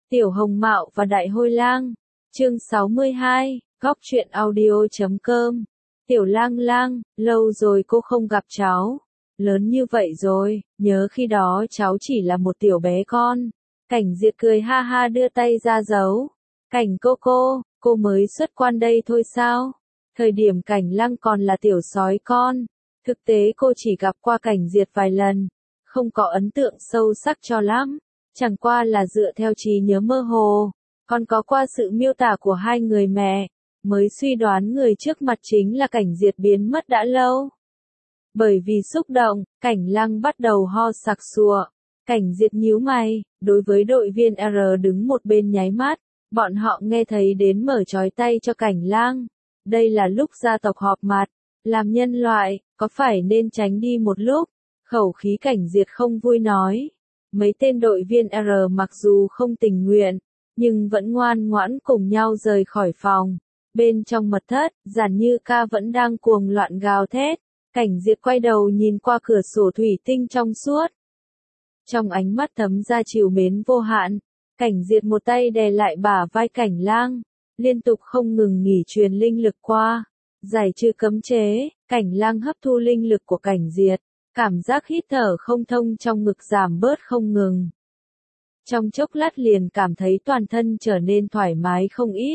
Tiểu Hồng Mạo và Đại Hôi Lang. Chương 62, Góc truyện audio.com. Tiểu Lang Lang, lâu rồi cô không gặp cháu. Lớn như vậy rồi, nhớ khi đó cháu chỉ là một tiểu bé con. Cảnh Diệt cười ha ha đưa tay ra giấu. Cảnh cô mới xuất quan đây thôi sao? Thời điểm Cảnh Lăng còn là tiểu sói con. Thực tế cô chỉ gặp qua Cảnh Diệt vài lần, không có ấn tượng sâu sắc cho lắm. Chẳng qua là dựa theo trí nhớ mơ hồ, còn có qua sự miêu tả của hai người mẹ, mới suy đoán người trước mặt chính là Cảnh Diệt biến mất đã lâu. Bởi vì xúc động, Cảnh Lăng bắt đầu ho sặc sụa. Cảnh Diệt nhíu mày, đối với đội viên R đứng một bên nháy mắt, bọn họ nghe thấy đến mở trói tay cho Cảnh Lăng. Đây là lúc gia tộc họp mặt, làm nhân loại, có phải nên tránh đi một lúc? Khẩu khí Cảnh Diệt không vui nói. Mấy tên đội viên R mặc dù không tình nguyện, nhưng vẫn ngoan ngoãn cùng nhau rời khỏi phòng. Bên trong mật thất, Giản Như Ca vẫn đang cuồng loạn gào thét. Cảnh Diệt quay đầu nhìn qua cửa sổ thủy tinh trong suốt. Trong ánh mắt thấm ra trìu mến vô hạn, Cảnh Diệt một tay đè lại bả vai Cảnh Lang, liên tục không ngừng nghỉ truyền linh lực qua. Giải trừ cấm chế, Cảnh Lang hấp thu linh lực của Cảnh Diệt. Cảm giác hít thở không thông trong ngực giảm bớt không ngừng. Trong chốc lát liền cảm thấy toàn thân trở nên thoải mái không ít.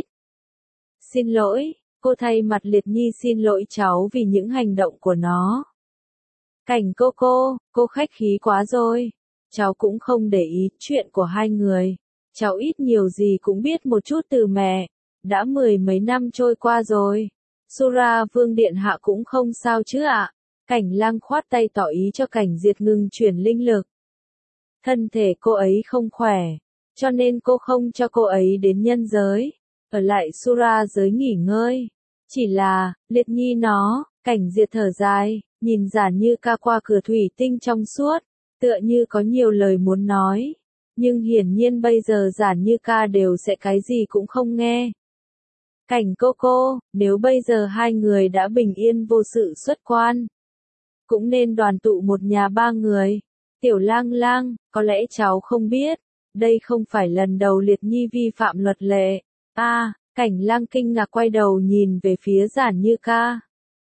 Xin lỗi, cô thay mặt Liệt Nhi xin lỗi cháu vì những hành động của nó. Cảnh cô khách khí quá rồi. Cháu cũng không để ý chuyện của hai người. Cháu ít nhiều gì cũng biết một chút từ mẹ. Đã 10 mấy năm trôi qua rồi. Sura Vương Điện Hạ cũng không sao chứ ạ. Cảnh Lang khoát tay tỏ ý cho Cảnh Diệt ngừng chuyển linh lực. Thân thể cô ấy không khỏe, cho nên cô không cho cô ấy đến nhân giới, ở lại Sura giới nghỉ ngơi. Chỉ là, Liệt Nhi nó, Cảnh Diệt thở dài, nhìn Giản Như Ca qua cửa thủy tinh trong suốt, tựa như có nhiều lời muốn nói. Nhưng hiển nhiên bây giờ Giản Như Ca đều sẽ cái gì cũng không nghe. Cảnh cô, nếu bây giờ hai người đã bình yên vô sự xuất quan, cũng nên đoàn tụ một nhà ba người. Tiểu Lang Lang, có lẽ cháu không biết, đây không phải lần đầu Liệt Nhi vi phạm luật lệ. Cảnh Lang kinh ngạc quay đầu nhìn về phía Giản Như Ca.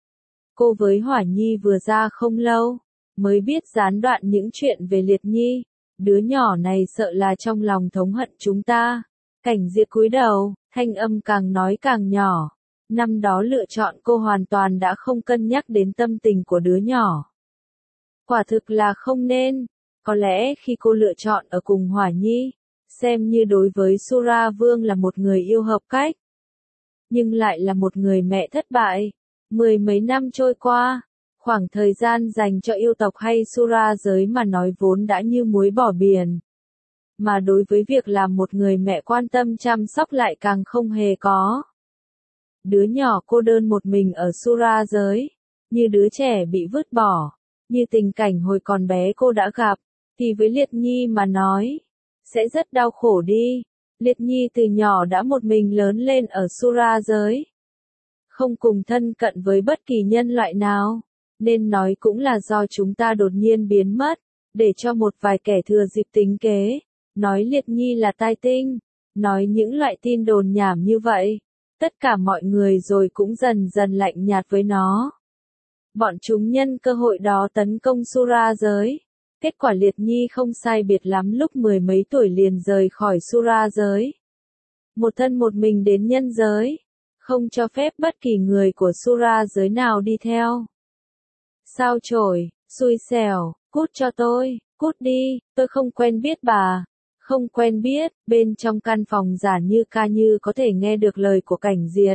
Cô với Hỏa Nhi vừa ra không lâu, mới biết gián đoạn những chuyện về Liệt Nhi. Đứa nhỏ này sợ là trong lòng thống hận chúng ta. Cảnh Diệt cúi đầu, thanh âm càng nói càng nhỏ. Năm đó lựa chọn cô hoàn toàn đã không cân nhắc đến tâm tình của đứa nhỏ. Quả thực là không nên. Có lẽ khi cô lựa chọn ở cùng Hỏa Nhi, xem như đối với Sura Vương là một người yêu hợp cách. Nhưng lại là một người mẹ thất bại. 10 mấy năm trôi qua, khoảng thời gian dành cho yêu tộc hay Sura giới mà nói vốn đã như muối bỏ biển. Mà đối với việc làm một người mẹ quan tâm chăm sóc lại càng không hề có. Đứa nhỏ cô đơn một mình ở Sura giới, như đứa trẻ bị vứt bỏ, như tình cảnh hồi còn bé cô đã gặp, thì với Liệt Nhi mà nói, sẽ rất đau khổ đi. Liệt Nhi từ nhỏ đã một mình lớn lên ở Sura giới, không cùng thân cận với bất kỳ nhân loại nào, nên nói cũng là do chúng ta đột nhiên biến mất, để cho một vài kẻ thừa dịp tính kế, nói Liệt Nhi là tai tinh, nói những loại tin đồn nhảm như vậy. Tất cả mọi người rồi cũng dần dần lạnh nhạt với nó. Bọn chúng nhân cơ hội đó tấn công Sura giới. Kết quả Liệt Nhi không sai biệt lắm lúc 10 mấy tuổi liền rời khỏi Sura giới. Một thân một mình đến nhân giới. Không cho phép bất kỳ người của Sura giới nào đi theo. Sao chổi, xui xẻo, cút cho tôi, cút đi, tôi không quen biết bà. Không quen biết, bên trong căn phòng Giản Như Ca như có thể nghe được lời của Cảnh Diệt.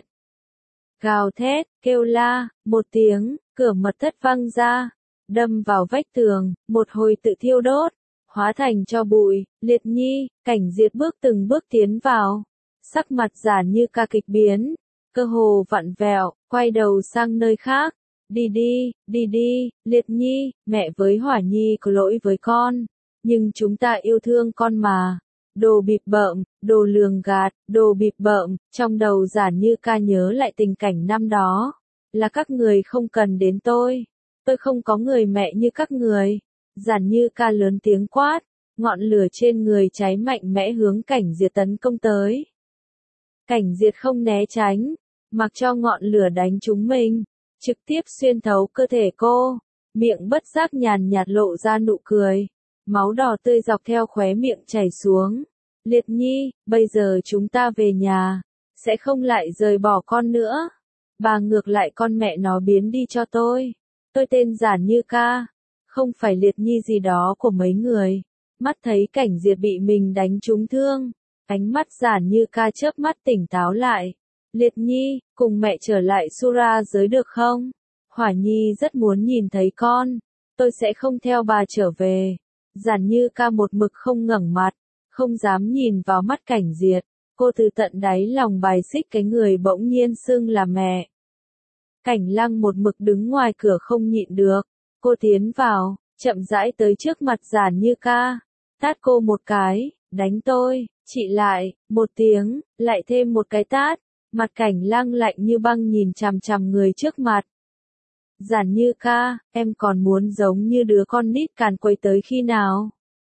Gào thét, kêu la, một tiếng, cửa mật thất văng ra, đâm vào vách tường, một hồi tự thiêu đốt, hóa thành tro bụi. Liệt Nhi, Cảnh Diệt bước từng bước tiến vào, sắc mặt Giản Như Ca kịch biến, cơ hồ vặn vẹo, quay đầu sang nơi khác. Đi đi, Liệt Nhi, mẹ với Hỏa Nhi có lỗi với con. Nhưng chúng ta yêu thương con mà. Đồ bịp bợm, đồ lường gạt, đồ bịp bợm. Trong đầu Giản Như Ca nhớ lại tình cảnh năm đó. Là các người không cần đến tôi. Tôi không có người mẹ như các người. Giản Như Ca lớn tiếng quát. ngọn lửa trên người cháy mạnh mẽ hướng Cảnh Diệt tấn công tới. Cảnh Diệt không né tránh, mặc cho ngọn lửa đánh trúng mình, trực tiếp xuyên thấu cơ thể cô, miệng bất giác nhàn nhạt lộ ra nụ cười, máu đỏ tươi dọc theo khóe miệng chảy xuống. Liệt Nhi, bây giờ chúng ta về nhà, sẽ không lại rời bỏ con nữa. Bà ngược lại con mẹ nó biến đi cho tôi tên Giản Như Ca, không phải Liệt Nhi gì đó của mấy người. Mắt thấy Cảnh Diệt bị mình đánh trúng thương, ánh mắt Giản Như Ca chớp mắt tỉnh táo lại. Liệt Nhi, cùng mẹ trở lại Sura giới được không? Hỏa Nhi rất muốn nhìn thấy con, tôi sẽ không theo bà trở về. Giản Như Ca một mực không ngẩng mặt, không dám nhìn vào mắt Cảnh Diệt, cô từ tận đáy lòng bài xích cái người bỗng nhiên xưng là mẹ. Cảnh Lăng một mực đứng ngoài cửa không nhịn được, cô tiến vào, chậm rãi tới trước mặt Giản Như Ca, tát cô một cái, đánh tôi, chị lại, một tiếng, lại thêm một cái tát, mặt Cảnh Lăng lạnh như băng nhìn chằm chằm người trước mặt. Giản Như Ca, em còn muốn giống như đứa con nít càn quấy tới khi nào?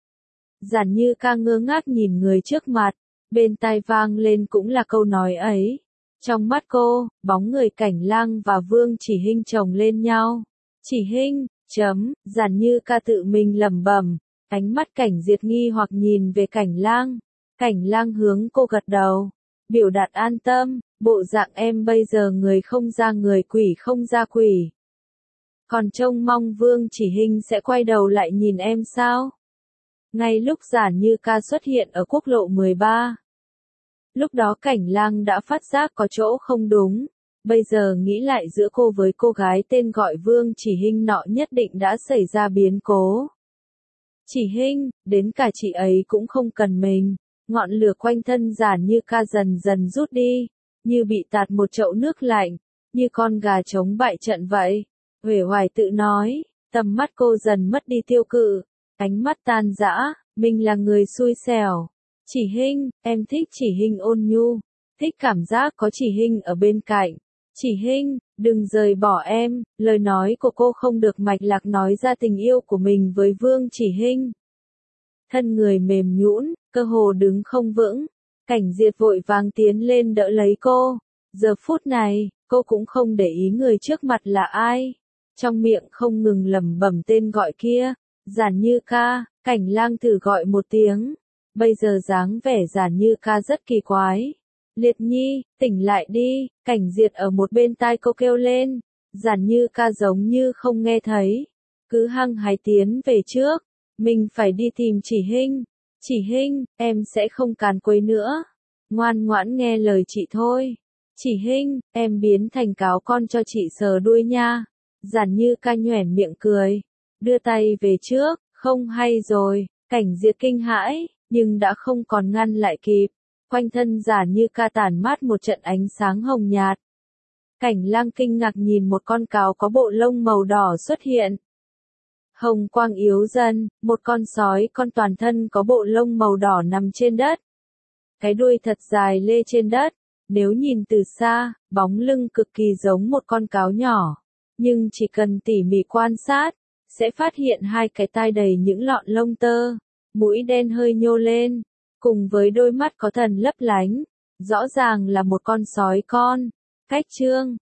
Giản Như Ca ngơ ngác nhìn người trước mặt, bên tai vang lên cũng là câu nói ấy. Trong mắt cô, bóng người Cảnh Lăng và Vương Chỉ Hinh chồng lên nhau. Chỉ Hinh, Giản Như Ca tự mình lẩm bẩm, ánh mắt Cảnh Diệt nghi hoặc nhìn về Cảnh Lăng. Cảnh Lăng hướng cô gật đầu, biểu đạt an tâm, bộ dạng em bây giờ người không ra người quỷ không ra quỷ. Còn trông mong Vương Chỉ Hinh sẽ quay đầu lại nhìn em sao? Ngay lúc Giản Như Ca xuất hiện ở quốc lộ 13. Lúc đó Cảnh Lăng đã phát giác có chỗ không đúng, bây giờ nghĩ lại giữa cô với cô gái tên gọi Vương Chỉ Hinh nọ nhất định đã xảy ra biến cố. Chỉ Hinh, đến cả chị ấy cũng không cần mình. Ngọn lửa quanh thân Giản Như Ca dần dần rút đi, như bị tạt một chậu nước lạnh, như con gà chống bại trận vậy. Uể oải tự nói, tầm mắt cô dần mất đi tiêu cự, ánh mắt tan rã, mình là người xui xẻo. Chỉ Hinh, em thích Chỉ Hinh ôn nhu, thích cảm giác có Chỉ Hinh ở bên cạnh. Chỉ Hinh, đừng rời bỏ em, lời nói của cô không được mạch lạc nói ra tình yêu của mình với Vương Chỉ Hinh. Thân người mềm nhũn, cơ hồ đứng không vững, Cảnh Diệt vội vàng tiến lên đỡ lấy cô. Giờ phút này, cô cũng không để ý người trước mặt là ai. Trong miệng không ngừng lẩm bẩm tên gọi kia, Giản Như Ca. Cảnh Lang thử gọi một tiếng. Bây giờ dáng vẻ Giản Như Ca rất kỳ quái. Liệt Nhi, tỉnh lại đi, Cảnh Diệt ở một bên tai cô kêu lên. Giản Như Ca giống như không nghe thấy, cứ hăng hái tiến về trước. Mình phải đi tìm Chỉ Hinh. Chỉ Hinh, em sẽ không càn quấy nữa. Ngoan ngoãn nghe lời chị thôi. Chỉ Hinh, em biến thành cáo con cho chị sờ đuôi nha. Giản Như Ca nhoẻn miệng cười, đưa tay về trước. Không hay rồi, Cảnh Diệt kinh hãi, nhưng đã không còn ngăn lại kịp. Quanh thân Giản Như Ca tản mát một trận ánh sáng hồng nhạt. Cảnh Lang kinh ngạc nhìn một con cáo có bộ lông màu đỏ xuất hiện. Hồng quang yếu dần, một con sói con toàn thân có bộ lông màu đỏ nằm trên đất. Cái đuôi thật dài lê trên đất, nếu nhìn từ xa, bóng lưng cực kỳ giống một con cáo nhỏ. Nhưng chỉ cần tỉ mỉ quan sát, sẽ phát hiện hai cái tai đầy những lọn lông tơ, mũi đen hơi nhô lên, cùng với đôi mắt có thần lấp lánh, rõ ràng là một con sói con. Cách trương,